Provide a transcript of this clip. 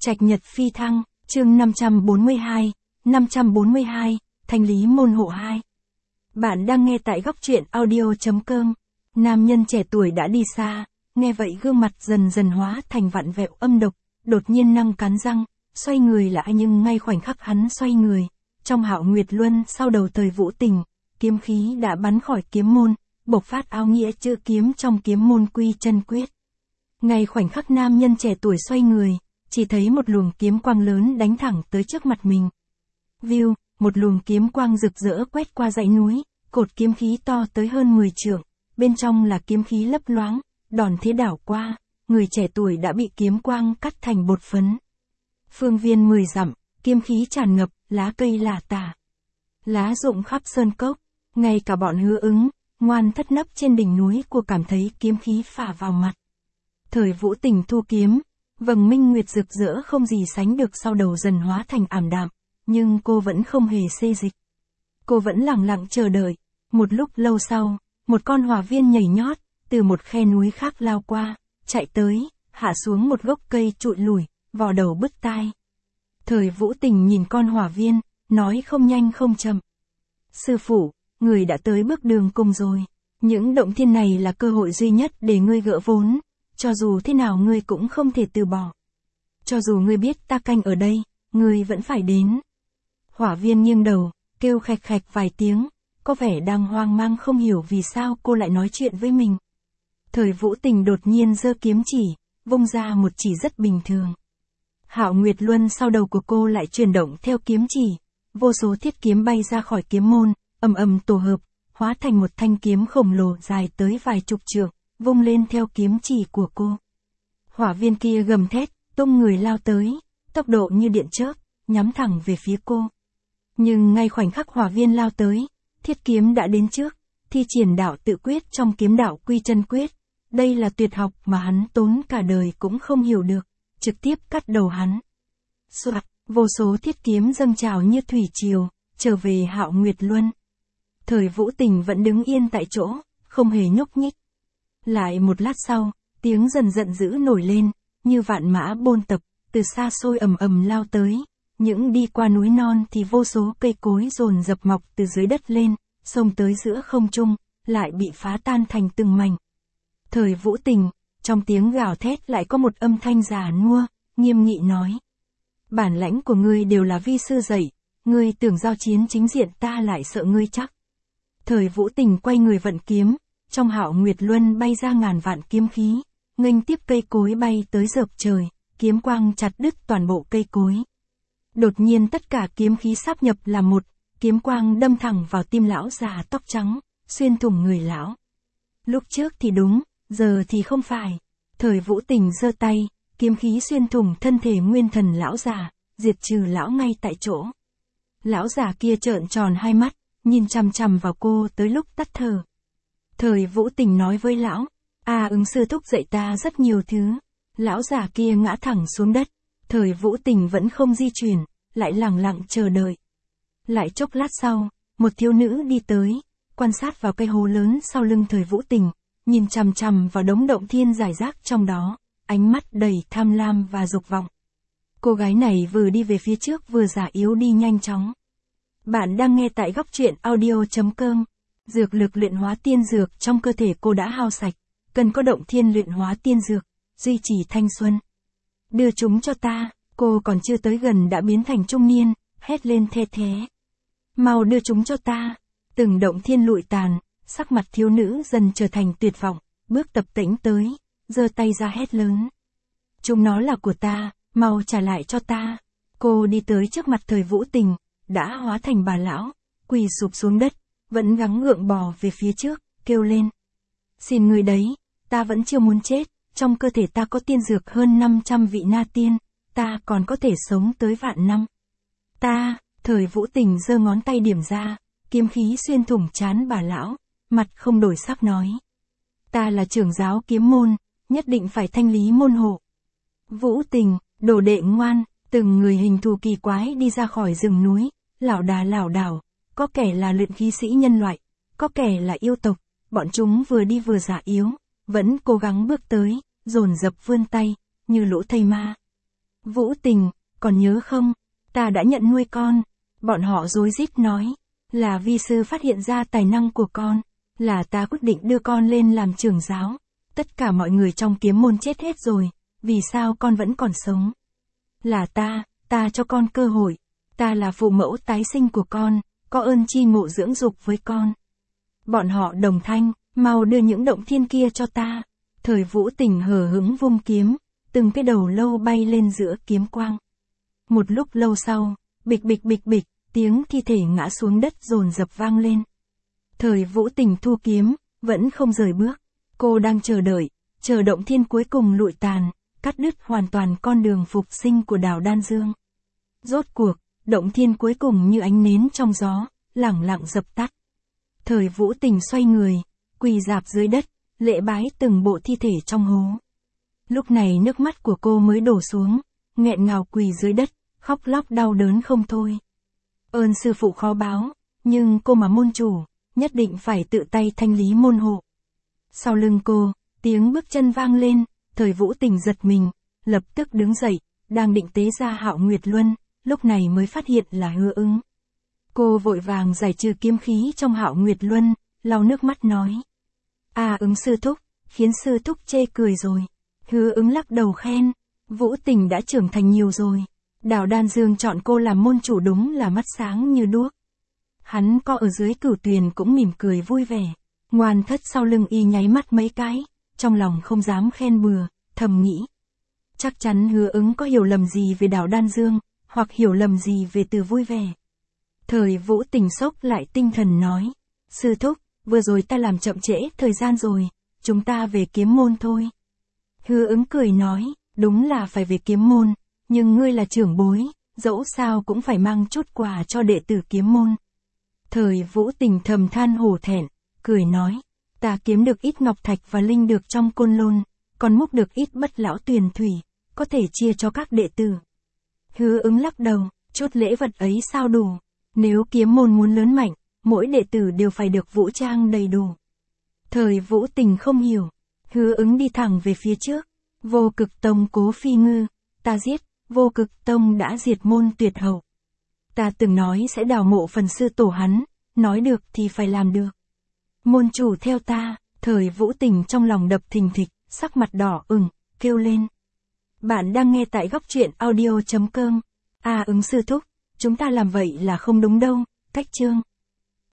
Trạch Nhật Phi Thăng, chương 542, Thanh lý môn hộ 2. Bạn đang nghe tại góc truyện audio.com. Nam nhân trẻ tuổi đã đi xa, nghe vậy gương mặt dần dần hóa thành vặn vẹo âm độc, đột nhiên năng cắn răng, xoay người lại nhưng ngay khoảnh khắc hắn xoay người. Trong Hạo Nguyệt Luân sau đầu Thời Vũ Tình, kiếm khí đã bắn khỏi kiếm môn, bộc phát áo nghĩa chữ kiếm trong kiếm môn quy chân quyết. Ngay khoảnh khắc nam nhân trẻ tuổi xoay người, chỉ thấy một luồng kiếm quang lớn đánh thẳng tới trước mặt mình. View, một luồng kiếm quang rực rỡ quét qua dãy núi, cột kiếm khí to tới hơn 10 trượng, bên trong là kiếm khí lấp loáng, đòn thế đảo qua, người trẻ tuổi đã bị kiếm quang cắt thành bột phấn. Phương viên 10 dặm, kiếm khí tràn ngập, lá cây lả tả. Lá rụng khắp sơn cốc, ngay cả bọn Hứa Ứng, Ngoan Thất nấp trên đỉnh núi của cảm thấy kiếm khí phả vào mặt. Thời Vũ Tình thu kiếm, vầng minh nguyệt rực rỡ không gì sánh được sau đầu dần hóa thành ảm đạm, nhưng cô vẫn không hề xê dịch. Cô vẫn lặng lặng chờ đợi. Một lúc lâu sau, một con hỏa viên nhảy nhót, từ một khe núi khác lao qua, chạy tới, hạ xuống một gốc cây trụi lủi, vò đầu bứt tai. Thời Vũ Tình nhìn con hỏa viên, nói không nhanh không chậm. Sư phụ, người đã tới bước đường cùng rồi. Những động thiên này là cơ hội duy nhất để ngươi gỡ vốn. Cho dù thế nào ngươi cũng không thể từ bỏ. Cho dù ngươi biết ta canh ở đây, ngươi vẫn phải đến. Hỏa viên nghiêng đầu, kêu khạch khạch vài tiếng, có vẻ đang hoang mang không hiểu vì sao cô lại nói chuyện với mình. Thời Vũ Tình đột nhiên giơ kiếm chỉ, vung ra một chỉ rất bình thường. Hạo Nguyệt Luân sau đầu của cô lại chuyển động theo kiếm chỉ, vô số thiết kiếm bay ra khỏi kiếm môn, ầm ầm tổ hợp, hóa thành một thanh kiếm khổng lồ dài tới vài chục trượng, vung lên theo kiếm chỉ của cô. Hỏa viên kia gầm thét, tung người lao tới, tốc độ như điện chớp, nhắm thẳng về phía cô. Nhưng ngay khoảnh khắc hỏa viên lao tới, thiết kiếm đã đến trước, thi triển đạo tự quyết trong kiếm đạo quy chân quyết. Đây là tuyệt học mà hắn tốn cả đời cũng không hiểu được, trực tiếp cắt đầu hắn. Soạt, vô số thiết kiếm dâng trào như thủy triều, trở về Hạo Nguyệt Luân. Thời Vũ Tình vẫn đứng yên tại chỗ, không hề nhúc nhích. Lại một lát sau, tiếng dần giận dữ nổi lên, như vạn mã bôn tập, từ xa xôi ầm ầm lao tới. Những đi qua núi non thì vô số cây cối dồn dập mọc từ dưới đất lên, xông tới giữa không trung, lại bị phá tan thành từng mảnh. Thời Vũ Tình, trong tiếng gào thét lại có một âm thanh già nua, nghiêm nghị nói. Bản lãnh của ngươi đều là vi sư dạy, ngươi tưởng giao chiến chính diện ta lại sợ ngươi chắc. Thời Vũ Tình quay người vận kiếm, trong Hạo Nguyệt Luân bay ra ngàn vạn kiếm khí, nghênh tiếp cây cối bay tới dợp trời, kiếm quang chặt đứt toàn bộ cây cối. Đột nhiên tất cả kiếm khí sáp nhập là một, kiếm quang đâm thẳng vào tim lão già tóc trắng, xuyên thủng người lão. Lúc trước thì đúng, giờ thì không phải. Thời Vũ Tình giơ tay, kiếm khí xuyên thủng thân thể nguyên thần lão già, diệt trừ lão ngay tại chỗ. Lão già kia trợn tròn hai mắt, nhìn chằm chằm vào cô tới lúc tắt thở. Thời Vũ Tình nói với lão, Ứng sư thúc dạy ta rất nhiều thứ. Lão già kia ngã thẳng xuống đất. Thời Vũ Tình vẫn không di chuyển, lại lặng lặng chờ đợi. Lại chốc lát sau, một thiếu nữ đi tới, quan sát vào cây hố lớn sau lưng Thời Vũ Tình, nhìn chằm chằm vào đống động thiên rải rác trong đó, ánh mắt đầy tham lam và dục vọng. Cô gái này vừa đi về phía trước vừa giả yếu đi nhanh chóng. Bạn đang nghe tại góc truyện audio.com. Dược lực luyện hóa tiên dược trong cơ thể cô đã hao sạch, cần có động thiên luyện hóa tiên dược, duy trì thanh xuân. Đưa chúng cho ta, cô còn chưa tới gần đã biến thành trung niên, hét lên the thé. Mau đưa chúng cho ta. Từng động thiên lụi tàn, sắc mặt thiếu nữ dần trở thành tuyệt vọng, bước tập tễnh tới, giơ tay ra hét lớn. Chúng nó là của ta, mau trả lại cho ta. Cô đi tới trước mặt Thời Vũ Tình, đã hóa thành bà lão, quỳ sụp xuống đất, vẫn gắng gượng bò về phía trước, kêu lên. Xin người đấy, ta vẫn chưa muốn chết, trong cơ thể ta có tiên dược hơn 500 vị na tiên, ta còn có thể sống tới vạn năm. Thời Vũ Tình giơ ngón tay điểm ra, kiếm khí xuyên thủng trán bà lão, mặt không đổi sắc nói. Ta là trưởng giáo kiếm môn, nhất định phải thanh lý môn hộ. Vũ Tình, đồ đệ ngoan, từng người hình thù kỳ quái đi ra khỏi rừng núi, lảo đảo, có kẻ là luyện khí sĩ nhân loại, có kẻ là yêu tộc, bọn chúng vừa đi vừa giả yếu, vẫn cố gắng bước tới, dồn dập vươn tay, như lũ thây ma. Vũ Tình, còn nhớ không? Ta đã nhận nuôi con. Bọn họ rối rít nói. Là vi sư phát hiện ra tài năng của con. Là ta quyết định đưa con lên làm trưởng giáo. Tất cả mọi người trong kiếm môn chết hết rồi. Vì sao con vẫn còn sống? Là ta cho con cơ hội. Ta là phụ mẫu tái sinh của con, có ơn chi ngộ dưỡng dục với con. Bọn họ đồng thanh, mau đưa những động thiên kia cho ta. Thời Vũ Tình hờ hững vung kiếm, từng cái đầu lâu bay lên giữa kiếm quang. Một lúc lâu sau, bịch bịch bịch bịch, tiếng thi thể ngã xuống đất dồn dập vang lên. Thời Vũ Tình thu kiếm, vẫn không rời bước. Cô đang chờ đợi, chờ động thiên cuối cùng lụi tàn, cắt đứt hoàn toàn con đường phục sinh của Đào Đan Dương. Rốt cuộc, động thiên cuối cùng như ánh nến trong gió, lẳng lặng dập tắt. Thời Vũ Tình xoay người, quỳ rạp dưới đất, lễ bái từng bộ thi thể trong hố. Lúc này nước mắt của cô mới đổ xuống, nghẹn ngào quỳ dưới đất, khóc lóc đau đớn không thôi. Ơn sư phụ khó báo, nhưng cô mà môn chủ, nhất định phải tự tay thanh lý môn hộ. Sau lưng cô, tiếng bước chân vang lên, Thời Vũ Tình giật mình, lập tức đứng dậy, đang định tế ra Hạo Nguyệt Luân, lúc này mới phát hiện là Hứa Ứng. Cô vội vàng giải trừ kiếm khí trong Hạo Nguyệt Luân, lau nước mắt nói. Ứng sư thúc, khiến sư thúc chê cười rồi. Hứa Ứng lắc đầu khen, Vũ Tình đã trưởng thành nhiều rồi. Đào Đan Dương chọn cô làm môn chủ đúng là mắt sáng như đuốc. Hắn có ở dưới Cửu Tuyền cũng mỉm cười vui vẻ. Ngoan Thất sau lưng y nháy mắt mấy cái, trong lòng không dám khen bừa, thầm nghĩ. Chắc chắn Hứa Ứng có hiểu lầm gì về Đào Đan Dương, hoặc hiểu lầm gì về từ vui vẻ. Thời Vũ Tình sốc lại tinh thần nói. Sư thúc, vừa rồi ta làm chậm trễ thời gian rồi, chúng ta về kiếm môn thôi. Hứa Ứng cười nói, đúng là phải về kiếm môn, nhưng ngươi là trưởng bối, dẫu sao cũng phải mang chút quà cho đệ tử kiếm môn. Thời Vũ Tình thầm than hổ thẹn, cười nói, ta kiếm được ít ngọc thạch và linh được trong côn lôn, còn múc được ít bất lão tuyền thủy, có thể chia cho các đệ tử. Hứa Ứng lắc đầu, chút lễ vật ấy sao đủ, nếu kiếm môn muốn lớn mạnh, mỗi đệ tử đều phải được vũ trang đầy đủ. Thời Vũ Tình không hiểu, Hứa Ứng đi thẳng về phía trước, Vô Cực Tông Cố Phi Ngư, ta giết, Vô Cực Tông đã diệt môn tuyệt hậu. Ta từng nói sẽ đào mộ phần sư tổ hắn, nói được thì phải làm được. Môn chủ theo ta, Thời Vũ Tình trong lòng đập thình thịch, sắc mặt đỏ ửng, kêu lên. Bạn đang nghe tại góc truyện audio.com. Ứng sư thúc, chúng ta làm vậy là không đúng đâu, cách chương.